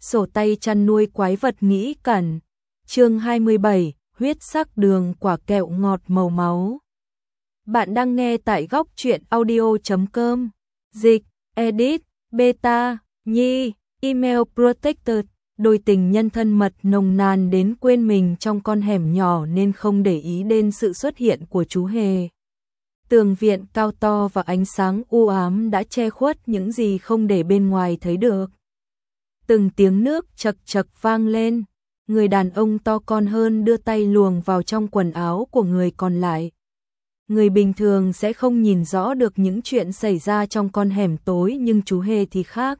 sổ tay chăn nuôi quái vật nghĩ cẩn. Chương 27, huyết sắc đường quả kẹo ngọt màu máu. Bạn đang nghe tại góc truyện audio.com. Dịch, edit, beta, nhi, email protected. Đôi tình nhân thân mật nồng nàn đến quên mình trong con hẻm nhỏ nên không để ý đến sự xuất hiện của chú hề. Tường viện cao to và ánh sáng u ám đã che khuất những gì không để bên ngoài thấy được. Từng tiếng nước chậc chậc vang lên, người đàn ông to con hơn đưa tay luồn vào trong quần áo của người còn lại. Người bình thường sẽ không nhìn rõ được những chuyện xảy ra trong con hẻm tối nhưng chú hề thì khác.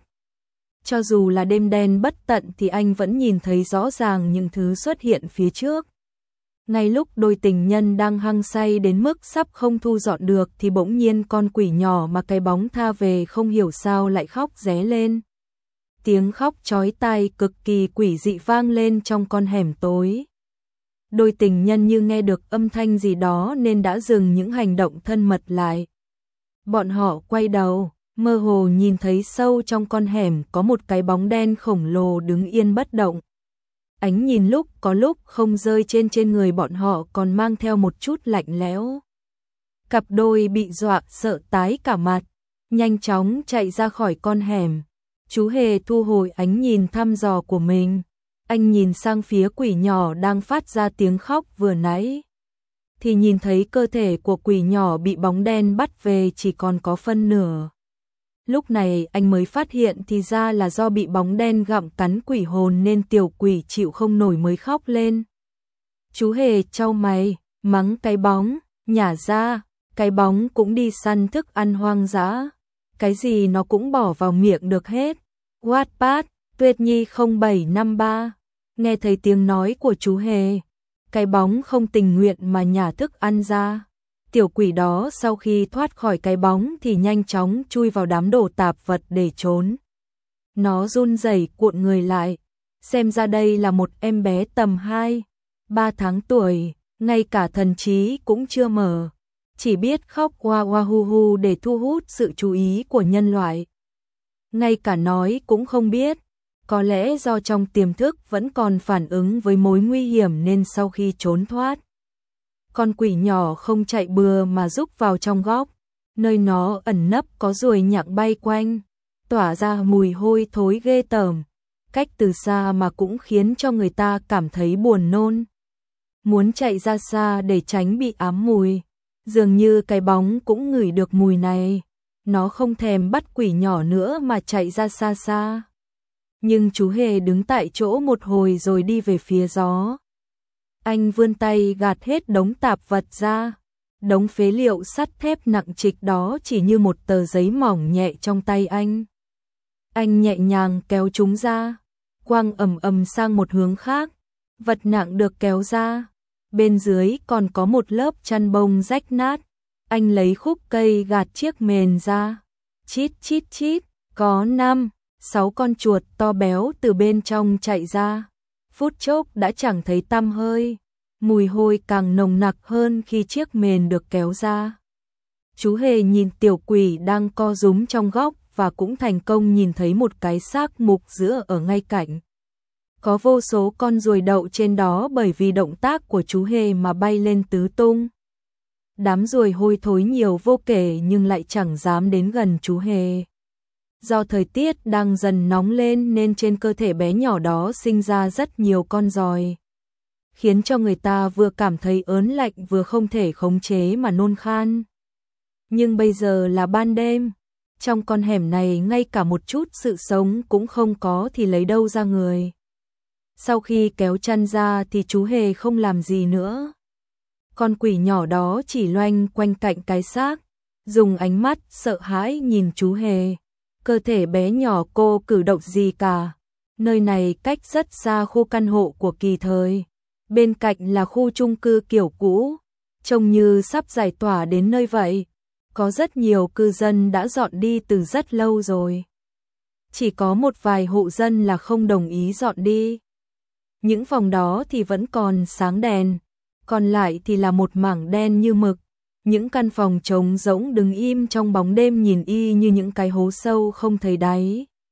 Cho dù là đêm đen bất tận thì anh vẫn nhìn thấy rõ ràng những thứ xuất hiện phía trước. Ngay lúc đôi tình nhân đang hăng say đến mức sắp không thu dọn được thì bỗng nhiên con quỷ nhỏ mà cái bóng tha về không hiểu sao lại khóc ré lên. Tiếng khóc chói tai cực kỳ quỷ dị vang lên trong con hẻm tối. Đôi tình nhân như nghe được âm thanh gì đó nên đã dừng những hành động thân mật lại. Bọn họ quay đầu, mơ hồ nhìn thấy sâu trong con hẻm có một cái bóng đen khổng lồ đứng yên bất động. Ánh nhìn lúc có lúc không rơi trên người bọn họ còn mang theo một chút lạnh lẽo. Cặp đôi bị dọa sợ tái cả mặt, nhanh chóng chạy ra khỏi con hẻm. Chú hề thu hồi ánh nhìn thăm dò của mình. Anh nhìn sang phía quỷ nhỏ đang phát ra tiếng khóc vừa nãy. Thì nhìn thấy cơ thể của quỷ nhỏ bị bóng đen bắt về chỉ còn có phân nửa. Lúc này anh mới phát hiện thì ra là do bị bóng đen gặm cắn quỷ hồn nên tiểu quỷ chịu không nổi mới khóc lên. Chú hề chau mày, mắng cái bóng, nhả ra, cái bóng cũng đi săn thức ăn hoang dã. Cái gì nó cũng bỏ vào miệng được hết. Wattpad, Tuyết Nhi 0753. Nghe thấy tiếng nói của chú hề, cái bóng không tình nguyện mà nhả thức ăn ra. Tiểu quỷ đó sau khi thoát khỏi cái bóng thì nhanh chóng chui vào đám đồ tạp vật để trốn. Nó run rẩy cuộn người lại, xem ra đây là một em bé tầm 2-3 tháng tuổi, ngay cả thần trí cũng chưa mở, chỉ biết khóc oa oa hu hu để thu hút sự chú ý của nhân loại. Ngay cả nói cũng không biết, có lẽ do trong tiềm thức vẫn còn phản ứng với mối nguy hiểm nên sau khi trốn thoát. Con quỷ nhỏ không chạy bừa mà rúc vào trong góc, nơi nó ẩn nấp có ruồi nhặng bay quanh, tỏa ra mùi hôi thối ghê tởm, cách từ xa mà cũng khiến cho người ta cảm thấy buồn nôn. Muốn chạy ra xa để tránh bị ám mùi, dường như cái bóng cũng ngửi được mùi này, nó không thèm bắt quỷ nhỏ nữa mà chạy ra xa xa. Nhưng chú hề đứng tại chỗ một hồi rồi đi về phía gió. Anh vươn tay gạt hết đống tạp vật ra, đống phế liệu sắt thép nặng trịch đó chỉ như một tờ giấy mỏng nhẹ trong tay anh. Anh nhẹ nhàng kéo chúng ra, quăng ầm ầm sang một hướng khác, vật nặng được kéo ra. Bên dưới còn có một lớp chăn bông rách nát, anh lấy khúc cây gạt chiếc mền ra. Chít chít chít, có 5-6 con chuột to béo từ bên trong chạy ra. Phút chốc đã chẳng thấy tăm hơi, mùi hôi càng nồng nặc hơn khi chiếc mền được kéo ra. Chú hề nhìn tiểu quỷ đang co rúm trong góc và cũng thành công nhìn thấy một cái xác mục giữa ở ngay cạnh. Có vô số con ruồi đậu trên đó bởi vì động tác của chú hề mà bay lên tứ tung. Đám ruồi hôi thối nhiều vô kể nhưng lại chẳng dám đến gần chú hề. Do thời tiết đang dần nóng lên nên trên cơ thể bé nhỏ đó sinh ra rất nhiều con giòi, khiến cho người ta vừa cảm thấy ớn lạnh vừa không thể khống chế mà nôn khan. Nhưng bây giờ là ban đêm, trong con hẻm này ngay cả một chút sự sống cũng không có thì lấy đâu ra người. Sau khi kéo chăn ra thì chú hề không làm gì nữa. Con quỷ nhỏ đó chỉ loanh quanh cạnh cái xác, dùng ánh mắt sợ hãi nhìn chú hề. Cơ thể bé nhỏ cô cử động gì cả. Nơi này cách rất xa khu căn hộ của Kỳ Thời. Bên cạnh là khu chung cư kiểu cũ, trông như sắp giải tỏa đến nơi vậy. Có rất nhiều cư dân đã dọn đi từ rất lâu rồi. Chỉ có một vài hộ dân là không đồng ý dọn đi. Những phòng đó thì vẫn còn sáng đèn, còn lại thì là một mảng đen như mực. Những căn phòng trống rỗng đứng im trong bóng đêm nhìn y như những cái hố sâu không thấy đáy.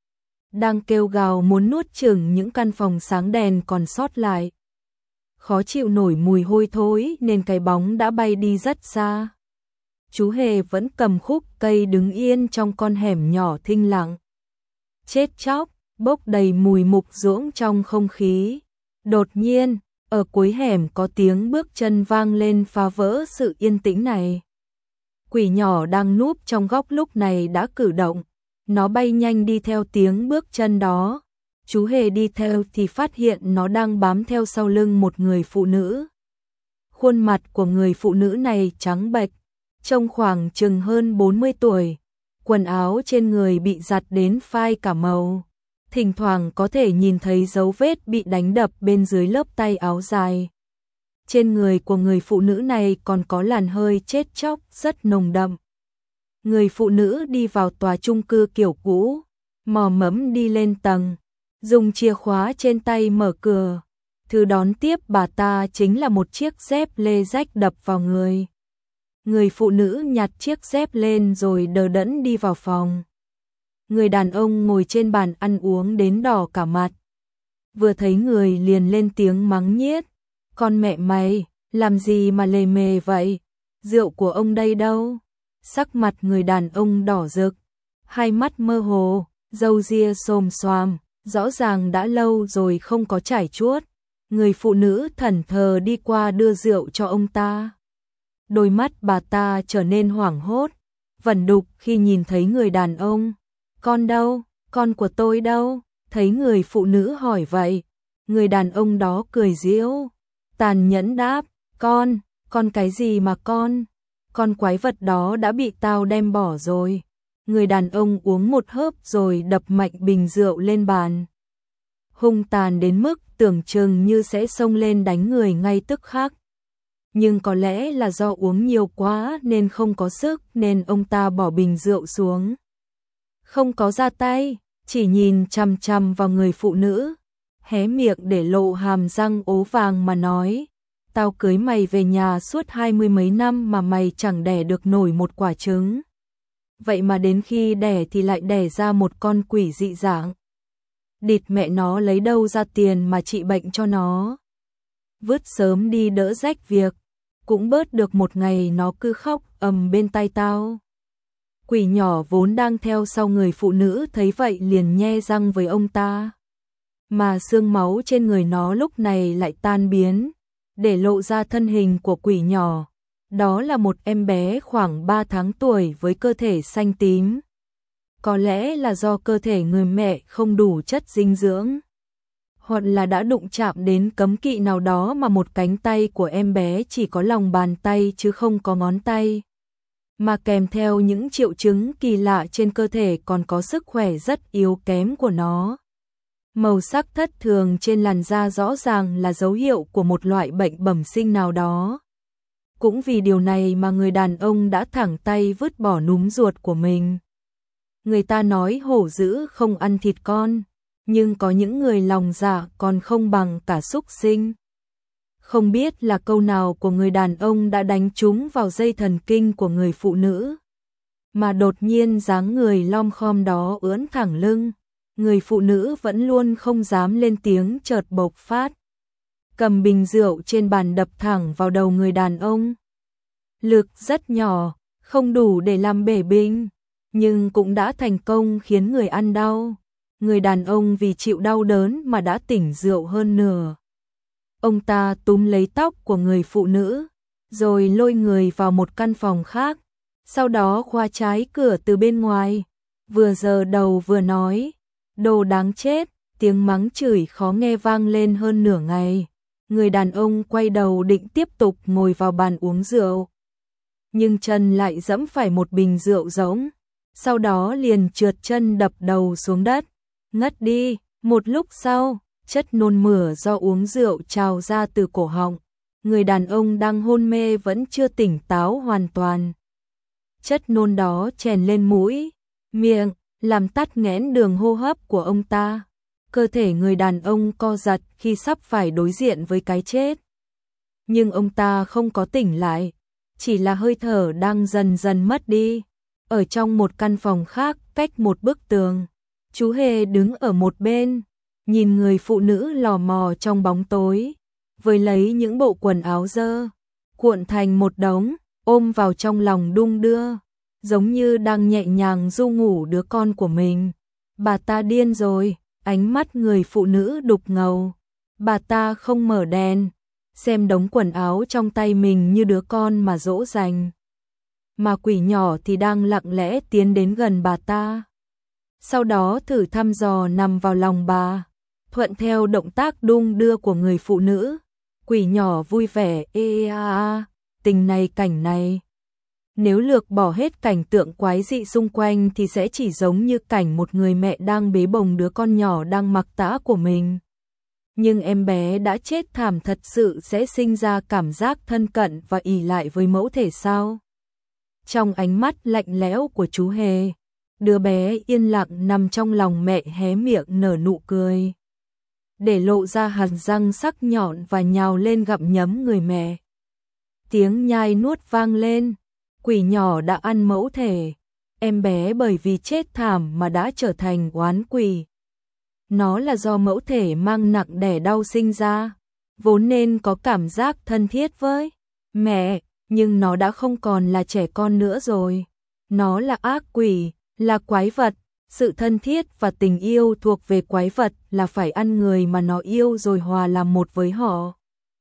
đang kêu gào muốn nuốt chửng những căn phòng sáng đèn còn sót lại. Khó chịu nổi mùi hôi thối nên cái bóng đã bay đi rất xa. Chú hề vẫn cầm khúc cây đứng yên trong con hẻm nhỏ thinh lặng. Chết chóc, bốc đầy mùi mục ruỗng trong không khí. Đột nhiên, ở cuối hẻm có tiếng bước chân vang lên phá vỡ sự yên tĩnh này. Quỷ nhỏ đang núp trong góc lúc này đã cử động. Nó bay nhanh đi theo tiếng bước chân đó. Chú hề đi theo thì phát hiện nó đang bám theo sau lưng một người phụ nữ. Khuôn mặt của người phụ nữ này trắng bệch, trông khoảng chừng hơn 40 tuổi. Quần áo trên người bị giặt đến phai cả màu. Thỉnh thoảng có thể nhìn thấy dấu vết bị đánh đập bên dưới lớp tay áo dài. Trên người của người phụ nữ này còn có làn hơi chết chóc rất nồng đậm. Người phụ nữ đi vào tòa chung cư kiểu cũ, mò mẫm đi lên tầng, dùng chìa khóa trên tay mở cửa. Thứ đón tiếp bà ta chính là một chiếc dép lê rách đập vào người. Người phụ nữ nhặt chiếc dép lên rồi đờ đẫn đi vào phòng. Người đàn ông ngồi trên bàn ăn uống đến đỏ cả mặt. Vừa thấy người liền lên tiếng mắng nhiếc. Con mẹ mày, làm gì mà lề mề vậy? Rượu của ông đây đâu? Sắc mặt người đàn ông đỏ rực, hai mắt mơ hồ, râu ria xồm xoàm, rõ ràng đã lâu rồi không có chải chuốt. Người phụ nữ thẫn thờ đi qua đưa rượu cho ông ta. Đôi mắt bà ta trở nên hoảng hốt, vẩn đục khi nhìn thấy người đàn ông. Con đâu? Con của tôi đâu? Thấy người phụ nữ hỏi vậy, người đàn ông đó cười giễu, tàn nhẫn đáp, con cái gì mà con? Con quái vật đó đã bị tao đem bỏ rồi. Người đàn ông uống một hớp rồi đập mạnh bình rượu lên bàn. Hung tàn đến mức tưởng chừng như sẽ xông lên đánh người ngay tức khắc. Nhưng có lẽ là do uống nhiều quá nên không có sức nên ông ta bỏ bình rượu xuống. Không có ra tay, chỉ nhìn chằm chằm vào người phụ nữ, hé miệng để lộ hàm răng ố vàng mà nói. Tao cưới mày về nhà suốt 20 mấy năm mà mày chẳng đẻ được nổi một quả trứng. Vậy mà đến khi đẻ thì lại đẻ ra một con quỷ dị dạng. Địt mẹ nó lấy đâu ra tiền mà trị bệnh cho nó. Vứt sớm đi đỡ rách việc, cũng bớt được một ngày nó cứ khóc ầm bên tai tao. Quỷ nhỏ vốn đang theo sau người phụ nữ thấy vậy liền nhe răng với ông ta. Mà xương máu trên người nó lúc này lại tan biến, để lộ ra thân hình của quỷ nhỏ. Đó là một em bé khoảng 3 tháng tuổi với cơ thể xanh tím. Có lẽ là do cơ thể người mẹ không đủ chất dinh dưỡng, hoặc là đã đụng chạm đến cấm kỵ nào đó mà một cánh tay của em bé chỉ có lòng bàn tay chứ không có ngón tay. Mà kèm theo những triệu chứng kỳ lạ trên cơ thể còn có sức khỏe rất yếu kém của nó. Màu sắc thất thường trên làn da rõ ràng là dấu hiệu của một loại bệnh bẩm sinh nào đó. Cũng vì điều này mà người đàn ông đã thẳng tay vứt bỏ núm ruột của mình. Người ta nói hổ dữ không ăn thịt con, nhưng có những người lòng dạ còn không bằng cả súc sinh. Không biết là câu nào của người đàn ông đã đánh trúng vào dây thần kinh của người phụ nữ. Mà đột nhiên dáng người lom khom đó ưỡn thẳng lưng. Người phụ nữ vẫn luôn không dám lên tiếng chợt bộc phát. Cầm bình rượu trên bàn đập thẳng vào đầu người đàn ông. Lực rất nhỏ, không đủ để làm bể bình, nhưng cũng đã thành công khiến người ăn đau. Người đàn ông vì chịu đau đớn mà đã tỉnh rượu hơn nửa. Ông ta túm lấy tóc của người phụ nữ, rồi lôi người vào một căn phòng khác, sau đó khóa trái cửa từ bên ngoài, vừa giơ đầu vừa nói, đồ đáng chết, tiếng mắng chửi khó nghe vang lên hơn nửa ngày. Người đàn ông quay đầu định tiếp tục ngồi vào bàn uống rượu, nhưng chân lại giẫm phải một bình rượu rỗng, sau đó liền trượt chân đập đầu xuống đất, ngất đi. Một lúc sau, chất nôn mửa do uống rượu trào ra từ cổ họng. Người đàn ông đang hôn mê vẫn chưa tỉnh táo hoàn toàn. Chất nôn đó chèn lên mũi, miệng, làm tắc nghẽn đường hô hấp của ông ta. Cơ thể người đàn ông co giật khi sắp phải đối diện với cái chết. Nhưng ông ta không có tỉnh lại, chỉ là hơi thở đang dần dần mất đi. Ở trong một căn phòng khác cách một bức tường, Chú Hề đứng ở một bên, nhìn người phụ nữ lò mò trong bóng tối, với lấy những bộ quần áo dơ, cuộn thành một đống, ôm vào trong lòng đung đưa, giống như đang nhẹ nhàng ru ngủ đứa con của mình. Bà ta điên rồi, ánh mắt người phụ nữ đục ngầu. Bà ta không mở đèn, xem đống quần áo trong tay mình như đứa con mà dỗ dành. Mà quỷ nhỏ thì đang lặng lẽ tiến đến gần bà ta. Sau đó thử thăm dò nằm vào lòng bà, thuận theo động tác đung đưa của người phụ nữ. Quỷ nhỏ vui vẻ tình này cảnh này. Nếu lược bỏ hết cảnh tượng quái dị xung quanh thì sẽ chỉ giống như cảnh một người mẹ đang bế bồng đứa con nhỏ đang mặc tã của mình. Nhưng em bé đã chết thảm thật sự sẽ sinh ra cảm giác thân cận và ỷ lại với mẫu thể sao? Trong ánh mắt lạnh lẽo của chú Hề, đứa bé yên lặng nằm trong lòng mẹ hé miệng nở nụ cười, để lộ ra hàm răng sắc nhọn và nhào lên gặm nhấm người mẹ. Tiếng nhai nuốt vang lên, quỷ nhỏ đã ăn mẫu thể, em bé bởi vì chết thảm mà đã trở thành oán quỷ. Nó là do mẫu thể mang nặng đẻ đau sinh ra, vốn nên có cảm giác thân thiết với mẹ, nhưng nó đã không còn là trẻ con nữa rồi. Nó là ác quỷ, là quái vật, sự thân thiết và tình yêu thuộc về quái vật là phải ăn người mà nó yêu rồi hòa làm một với họ.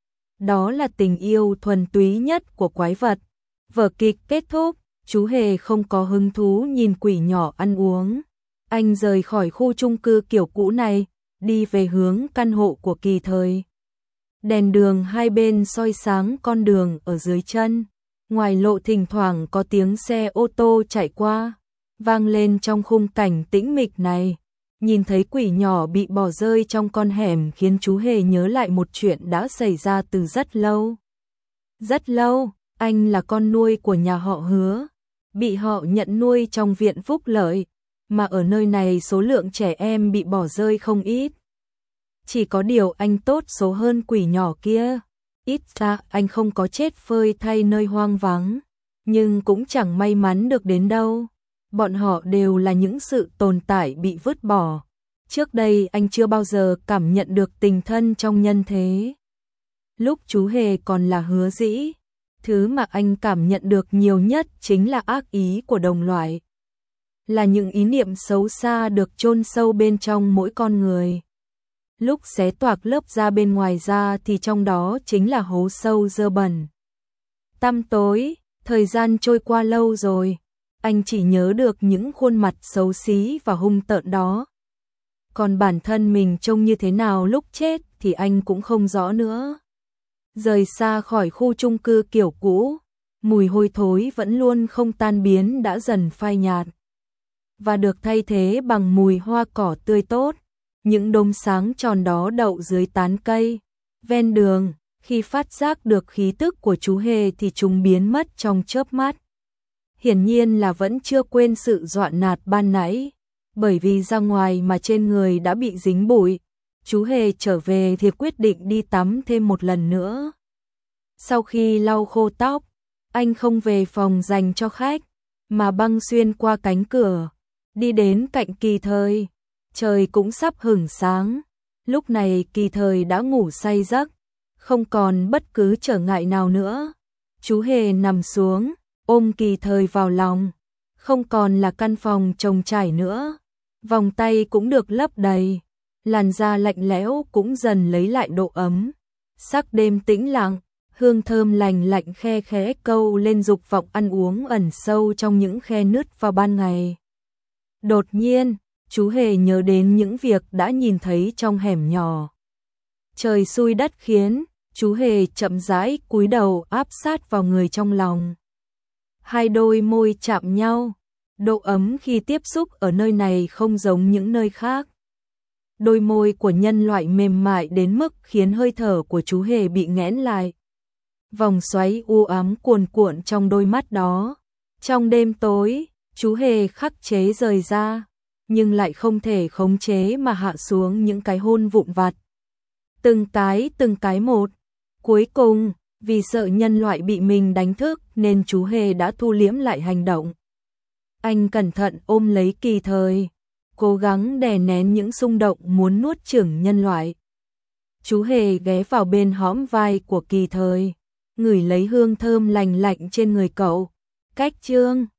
Đó là tình yêu thuần túy nhất của quái vật. Vở kịch kết thúc, chú Hề không có hứng thú nhìn quỷ nhỏ ăn uống. Anh rời khỏi khu chung cư kiểu cũ này, đi về hướng căn hộ của Kỳ Thời. Đèn đường hai bên soi sáng con đường ở dưới chân. Ngoài lộ thỉnh thoảng có tiếng xe ô tô chạy qua, vang lên trong khung cảnh tĩnh mịch này. Nhìn thấy quỷ nhỏ bị bỏ rơi trong con hẻm khiến chú Hề nhớ lại một chuyện đã xảy ra từ rất lâu. Rất lâu, anh là con nuôi của nhà họ Hứa, bị họ nhận nuôi trong viện Phúc Lợi, mà ở nơi này số lượng trẻ em bị bỏ rơi không ít. Chỉ có điều anh tốt số hơn quỷ nhỏ kia. Ít ra anh không có chết phơi thay nơi hoang vắng, nhưng cũng chẳng may mắn được đến đâu. Bọn họ đều là những sự tồn tại bị vứt bỏ. Trước đây anh chưa bao giờ cảm nhận được tình thân trong nhân thế. Lúc chú Hề còn là Hứa Dĩ, thứ mà anh cảm nhận được nhiều nhất chính là ác ý của đồng loại. Là những ý niệm xấu xa được chôn sâu bên trong mỗi con người. Lúc xé toạc lớp da bên ngoài ra thì trong đó chính là hố sâu dơ bẩn. Tăm tối, thời gian trôi qua lâu rồi, anh chỉ nhớ được những khuôn mặt xấu xí và hung tợn đó. Còn bản thân mình trông như thế nào lúc chết thì anh cũng không rõ nữa. Rời xa khỏi khu chung cư kiểu cũ, mùi hôi thối vẫn luôn không tan biến đã dần phai nhạt, và được thay thế bằng mùi hoa cỏ tươi tốt. Những đốm sáng tròn đó đậu dưới tán cây ven đường, khi phát giác được khí tức của chú Hề thì chúng biến mất trong chớp mắt. Hiển nhiên là vẫn chưa quên sự dọa nạt ban nãy, bởi vì ra ngoài mà trên người đã bị dính bụi. Chú Hề trở về thì quyết định đi tắm thêm một lần nữa. Sau khi lau khô tóc, anh không về phòng dành cho khách, mà băng xuyên qua cánh cửa, đi đến cạnh Kỳ Thời. Trời cũng sắp hửng sáng, lúc này Kỳ Thời đã ngủ say giấc, không còn bất cứ trở ngại nào nữa. Chú Hề nằm xuống, ôm Kỳ Thời vào lòng, không còn là căn phòng trống trải nữa, vòng tay cũng được lấp đầy, làn da lạnh lẽo cũng dần lấy lại độ ấm. Sắc đêm tĩnh lặng, hương thơm lành lạnh khe khẽ câu lên dục vọng ăn uống ẩn sâu trong những khe nứt vào ban ngày. Đột nhiên, chú Hề nhớ đến những việc đã nhìn thấy trong hẻm nhỏ. Trời xui đất khiến, chú Hề chậm rãi cúi đầu áp sát vào người trong lòng. Hai đôi môi chạm nhau, độ ấm khi tiếp xúc ở nơi này không giống những nơi khác. Đôi môi của nhân loại mềm mại đến mức khiến hơi thở của chú Hề bị nghẽn lại. Vòng xoáy u ám cuồn cuộn trong đôi mắt đó. Trong đêm tối, chú Hề khắc chế rời ra, nhưng lại không thể khống chế mà hạ xuống những cái hôn vụn vặt. Từng cái một. Cuối cùng, vì sợ nhân loại bị mình đánh thức nên chú Hề đã thu liễm lại hành động. Anh cẩn thận ôm lấy Kỳ Thời, cố gắng đè nén những xung động muốn nuốt chửng nhân loại. Chú hề ghé vào bên hõm vai của Kỳ Thời, ngửi lấy hương thơm lành lạnh trên người cậu. Cách Chương